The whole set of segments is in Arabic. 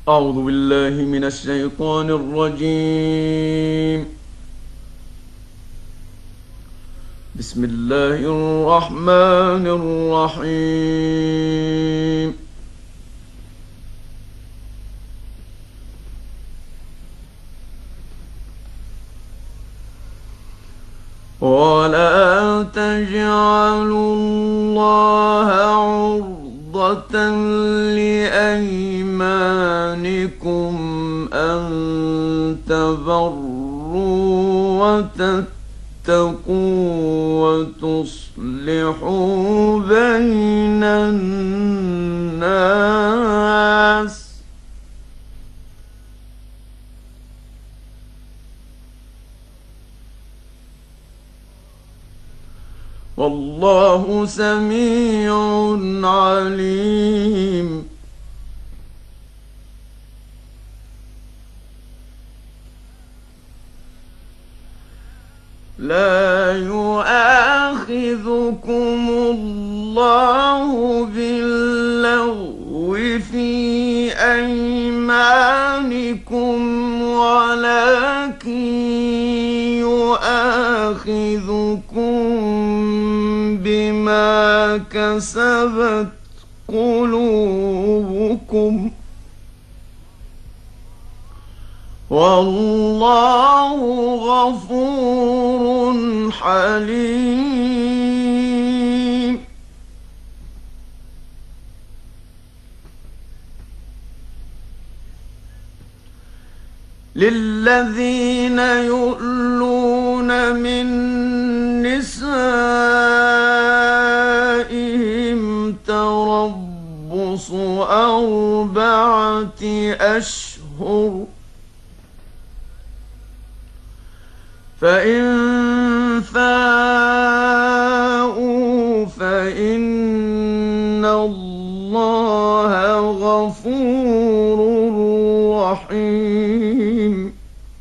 أعوذ بالله من الشيطان الرجيم. بسم الله الرحمن الرحيم. ولا تجعلوا الله عرضة لأيمانكم أن تبروا وتتقوا وتصلحوا بين الناس والله سميع عليم. لا يؤاخذكم الله باللغو في أيمانكم ولكن يؤاخذكم بما كسبت قلوبكم والله غفور حليم. للذين يؤلون من نسائهم تربص 4 أشهر فإن فاءوا فإن الله غفور رحيم.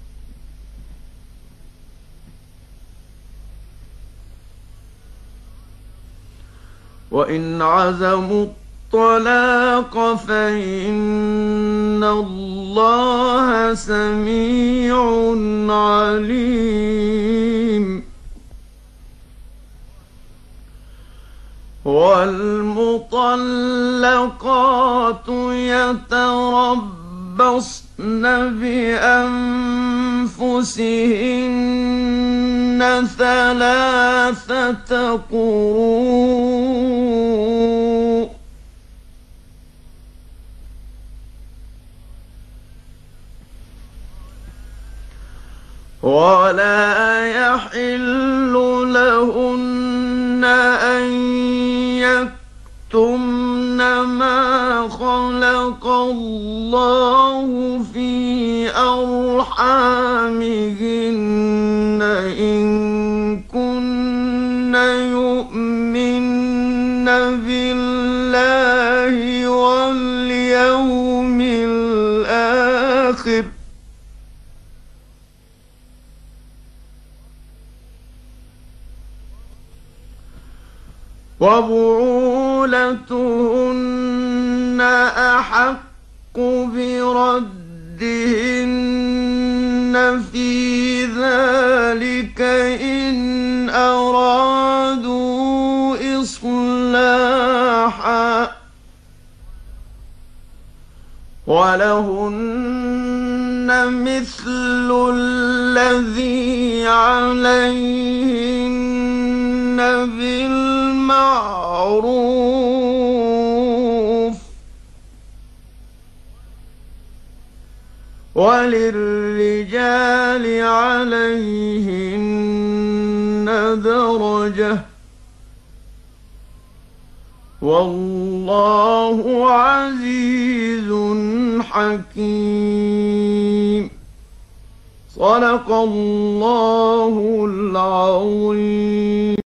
وإن عزموا الطلاق فإن الله سميع عليم. والمطلقات يتربصن بأنفسهن 3 قروء ولا يحل لهن أن يكتمن ما خلق الله في أرحامهن إن كن يؤمن بالله واليوم الآخر وبعولتهن أحق بردهن في ذلك إن أرادوا إصلاحا ولهن مثل الذي عليهن بالمعروف وللرجال عليهن درجة والله عزيز حكيم. صدق الله العظيم.